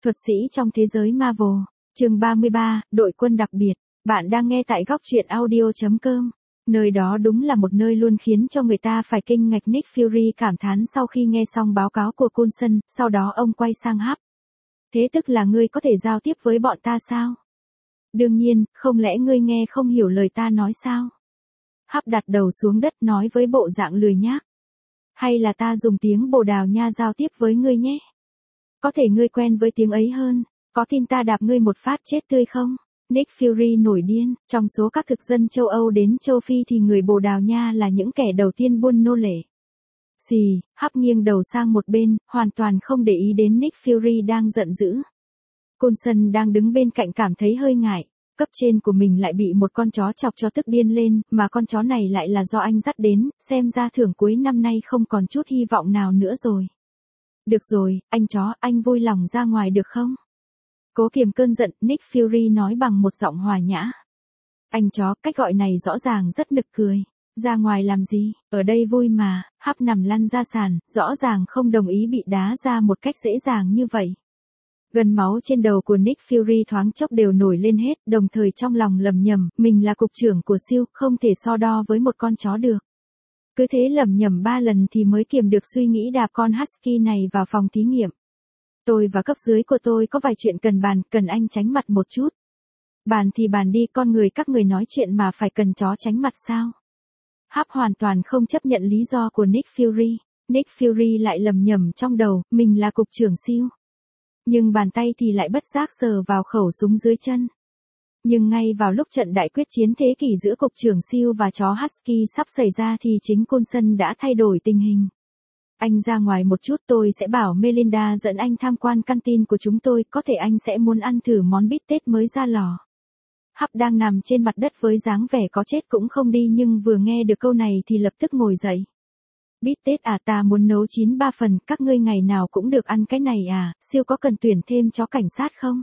Thuật sĩ trong thế giới Marvel, chương 33, đội quân đặc biệt. Bạn đang nghe tại góc truyện audio.com. Nơi đó đúng là một nơi luôn khiến cho người ta phải kinh ngạc. Nick Fury cảm thán sau khi nghe xong báo cáo của Coulson, sau đó ông quay sang Hap. Thế tức là ngươi có thể giao tiếp với bọn ta sao? Đương nhiên, không lẽ ngươi nghe không hiểu lời ta nói sao? Hap đặt đầu xuống đất nói với bộ dạng lười nhác. Hay là ta dùng tiếng Bồ Đào Nha giao tiếp với ngươi nhé? Có thể ngươi quen với tiếng ấy hơn, có tin ta đạp ngươi một phát chết tươi không? Nick Fury nổi điên, trong số các thực dân châu Âu đến châu Phi thì người Bồ Đào Nha là những kẻ đầu tiên buôn nô lệ. Xì, Hap nghiêng đầu sang một bên, hoàn toàn không để ý đến Nick Fury đang giận dữ. Coulson đang đứng bên cạnh cảm thấy hơi ngại, cấp trên của mình lại bị một con chó chọc cho tức điên lên, mà con chó này lại là do anh dắt đến, xem ra thưởng cuối năm nay không còn chút hy vọng nào nữa rồi. Được rồi, anh chó, anh vui lòng ra ngoài được không? Cố kiềm cơn giận, Nick Fury nói bằng một giọng hòa nhã. Anh chó, cách gọi này rõ ràng rất nực cười. Ra ngoài làm gì, ở đây vui mà. Hap nằm lăn ra sàn, rõ ràng không đồng ý bị đá ra một cách dễ dàng như vậy. Gần máu trên đầu của Nick Fury thoáng chốc đều nổi lên hết, đồng thời trong lòng lầm nhầm, mình là cục trưởng của siêu, không thể so đo với một con chó được. Cứ thế lầm nhầm 3 lần thì mới kiềm được suy nghĩ đạp con Husky này vào phòng thí nghiệm. Tôi và cấp dưới của tôi có vài chuyện cần bàn, cần anh tránh mặt một chút. Bàn thì bàn đi, con người các người nói chuyện mà phải cần chó tránh mặt sao? Hap hoàn toàn không chấp nhận lý do của Nick Fury. Nick Fury lại lầm nhầm trong đầu, mình là cục trưởng siêu. Nhưng bàn tay thì lại bất giác sờ vào khẩu súng dưới chân. Nhưng ngay vào lúc trận đại quyết chiến thế kỷ giữa cục trưởng siêu và chó Husky sắp xảy ra thì chính Coulson đã thay đổi tình hình. Anh ra ngoài một chút, tôi sẽ bảo Melinda dẫn anh tham quan căn tin của chúng tôi, có thể anh sẽ muốn ăn thử món bít tết mới ra lò. Hap đang nằm trên mặt đất với dáng vẻ có chết cũng không đi, nhưng vừa nghe được câu này thì lập tức ngồi dậy. Bít tết à, ta muốn nấu 9-3 phần, các ngươi ngày nào cũng được ăn cái này à? Siêu có cần tuyển thêm chó cảnh sát không?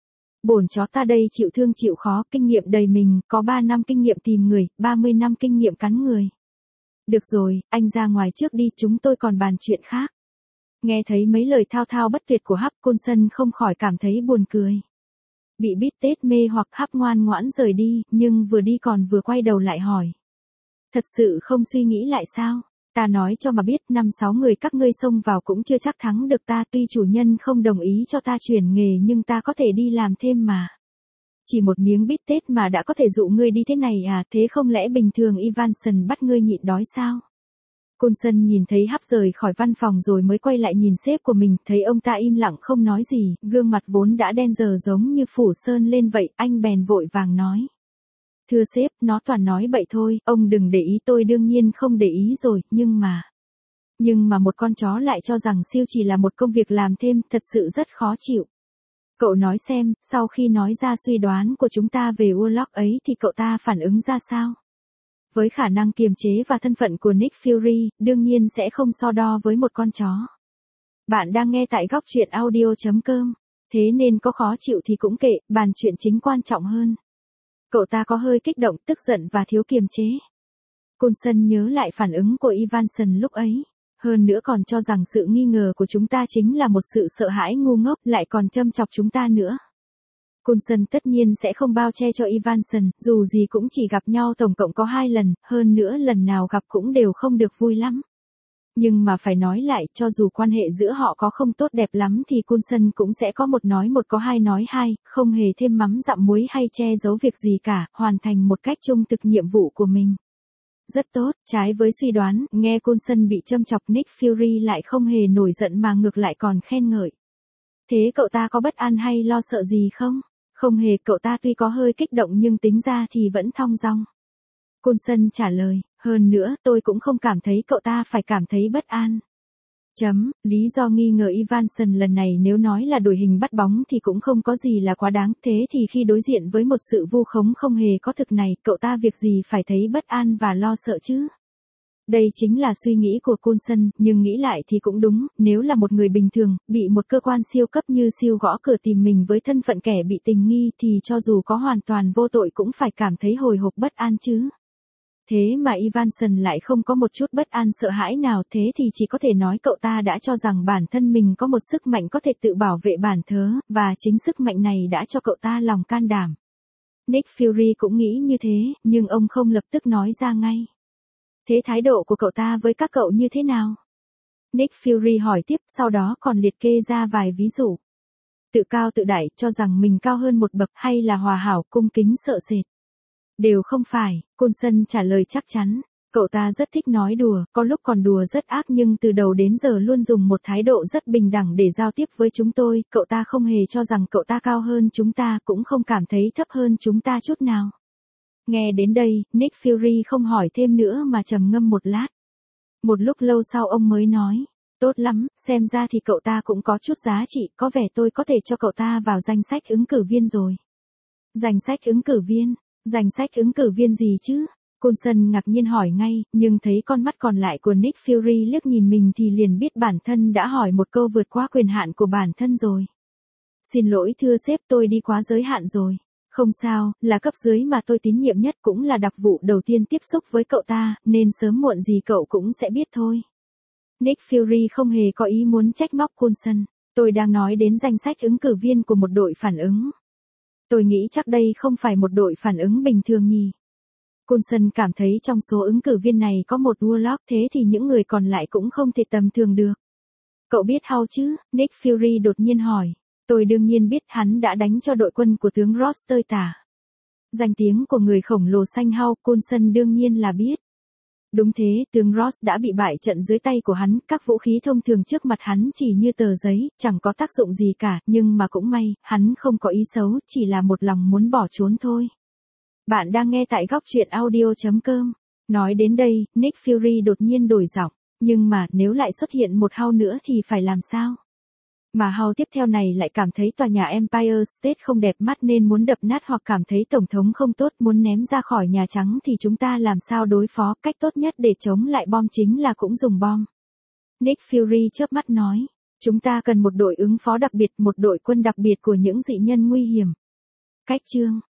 Bổn chó ta đây chịu thương chịu khó, kinh nghiệm đầy mình, có 3 năm kinh nghiệm tìm người, 30 năm kinh nghiệm cắn người. Được rồi, anh ra ngoài trước đi, chúng tôi còn bàn chuyện khác. Nghe thấy mấy lời thao thao bất tuyệt của Hap, Coulson không khỏi cảm thấy buồn cười. Bị bít tết mê hoặc, Hap ngoan ngoãn rời đi, nhưng vừa đi còn vừa quay đầu lại hỏi. Thật sự không suy nghĩ lại sao? Ta nói cho mà biết, 5-6 người các ngươi xông vào cũng chưa chắc thắng được ta, tuy chủ nhân không đồng ý cho ta chuyển nghề nhưng ta có thể đi làm thêm mà. Chỉ một miếng bít tết mà đã có thể dụ ngươi đi thế này à, thế không lẽ bình thường Evanson bắt ngươi nhịn đói sao? Coulson nhìn thấy Hap rời khỏi văn phòng rồi mới quay lại nhìn sếp của mình, thấy ông ta im lặng không nói gì, gương mặt vốn đã đen giờ giống như phủ sơn lên vậy, anh bèn vội vàng nói. Thưa sếp, nó toàn nói bậy thôi, ông đừng để ý, tôi đương nhiên không để ý rồi, nhưng mà một con chó lại cho rằng siêu chỉ là một công việc làm thêm, thật sự rất khó chịu. Cậu nói xem, sau khi nói ra suy đoán của chúng ta về Warlock ấy thì cậu ta phản ứng ra sao? Với khả năng kiềm chế và thân phận của Nick Fury, đương nhiên sẽ không so đo với một con chó. Bạn đang nghe tại góc truyện audio.com, thế nên có khó chịu thì cũng kệ, bàn chuyện chính quan trọng hơn. Cậu ta có hơi kích động, tức giận và thiếu kiềm chế. Coulson nhớ lại phản ứng của Evanson lúc ấy. Hơn nữa còn cho rằng sự nghi ngờ của chúng ta chính là một sự sợ hãi ngu ngốc, lại còn châm chọc chúng ta nữa. Coulson tất nhiên sẽ không bao che cho Evanson, dù gì cũng chỉ gặp nhau tổng cộng có 2 lần, hơn nữa lần nào gặp cũng đều không được vui lắm. Nhưng mà phải nói lại, cho dù quan hệ giữa họ có không tốt đẹp lắm thì Coulson cũng sẽ có một nói một có hai nói hai, không hề thêm mắm dặm muối hay che giấu việc gì cả, hoàn thành một cách trung thực nhiệm vụ của mình. Rất tốt, trái với suy đoán, nghe Coulson bị châm chọc, Nick Fury lại không hề nổi giận mà ngược lại còn khen ngợi. Thế cậu ta có bất an hay lo sợ gì không? Không hề, cậu ta tuy có hơi kích động nhưng tính ra thì vẫn thong dong. Coulson trả lời, hơn nữa tôi cũng không cảm thấy cậu ta phải cảm thấy bất an. Lý do nghi ngờ Evanson lần này nếu nói là đổi hình bắt bóng thì cũng không có gì là quá đáng, thế thì khi đối diện với một sự vu khống không hề có thực này, cậu ta việc gì phải thấy bất an và lo sợ chứ? Đây chính là suy nghĩ của Coulson, nhưng nghĩ lại thì cũng đúng, nếu là một người bình thường, bị một cơ quan siêu cấp như siêu gõ cửa tìm mình với thân phận kẻ bị tình nghi thì cho dù có hoàn toàn vô tội cũng phải cảm thấy hồi hộp bất an chứ. Thế mà Ivanson lại không có một chút bất an sợ hãi nào, thế thì chỉ có thể nói cậu ta đã cho rằng bản thân mình có một sức mạnh có thể tự bảo vệ bản thân, và chính sức mạnh này đã cho cậu ta lòng can đảm. Nick Fury cũng nghĩ như thế, nhưng ông không lập tức nói ra ngay. Thế thái độ của cậu ta với các cậu như thế nào? Nick Fury hỏi tiếp, sau đó còn liệt kê ra vài ví dụ. Tự cao tự đại, cho rằng mình cao hơn một bậc, hay là hòa hảo, cung kính sợ sệt? Đều không phải, Coulson trả lời chắc chắn. Cậu ta rất thích nói đùa, có lúc còn đùa rất ác, nhưng từ đầu đến giờ luôn dùng một thái độ rất bình đẳng để giao tiếp với chúng tôi. Cậu ta không hề cho rằng cậu ta cao hơn chúng ta, cũng không cảm thấy thấp hơn chúng ta chút nào. Nghe đến đây, Nick Fury không hỏi thêm nữa mà trầm ngâm một lát. Một lúc lâu sau ông mới nói, tốt lắm, xem ra thì cậu ta cũng có chút giá trị, có vẻ tôi có thể cho cậu ta vào danh sách ứng cử viên rồi. Danh sách ứng cử viên? Danh sách ứng cử viên gì chứ? Coulson ngạc nhiên hỏi ngay, nhưng thấy con mắt còn lại của Nick Fury liếc nhìn mình thì liền biết bản thân đã hỏi một câu vượt quá quyền hạn của bản thân rồi. Xin lỗi thưa sếp, tôi đi quá giới hạn rồi. Không sao, là cấp dưới mà tôi tín nhiệm nhất, cũng là đặc vụ đầu tiên tiếp xúc với cậu ta, nên sớm muộn gì cậu cũng sẽ biết thôi. Nick Fury không hề có ý muốn trách móc Coulson. Tôi đang nói đến danh sách ứng cử viên của một đội phản ứng. Tôi nghĩ chắc đây không phải một đội phản ứng bình thường nhỉ. Coulson cảm thấy trong số ứng cử viên này có một Warlock, thế thì những người còn lại cũng không thể tầm thường được. Cậu biết Howe chứ? Nick Fury đột nhiên hỏi. Tôi đương nhiên biết, hắn đã đánh cho đội quân của tướng Ross tơi tả. Danh tiếng của người khổng lồ xanh Howe, Coulson đương nhiên là biết. Đúng thế, tướng Ross đã bị bại trận dưới tay của hắn, các vũ khí thông thường trước mặt hắn chỉ như tờ giấy, chẳng có tác dụng gì cả, nhưng mà cũng may, hắn không có ý xấu, chỉ là một lòng muốn bỏ trốn thôi. Bạn đang nghe tại góc truyện audio.com. Nói đến đây, Nick Fury đột nhiên đổi giọng, nhưng mà nếu lại xuất hiện một Howe nữa thì phải làm sao? Mà Howe tiếp theo này lại cảm thấy tòa nhà Empire State không đẹp mắt nên muốn đập nát, hoặc cảm thấy tổng thống không tốt muốn ném ra khỏi Nhà Trắng, thì chúng ta làm sao đối phó? Cách tốt nhất để chống lại bom chính là cũng dùng bom. Nick Fury chớp mắt nói, chúng ta cần một đội ứng phó đặc biệt, một đội quân đặc biệt của những dị nhân nguy hiểm. Cách chương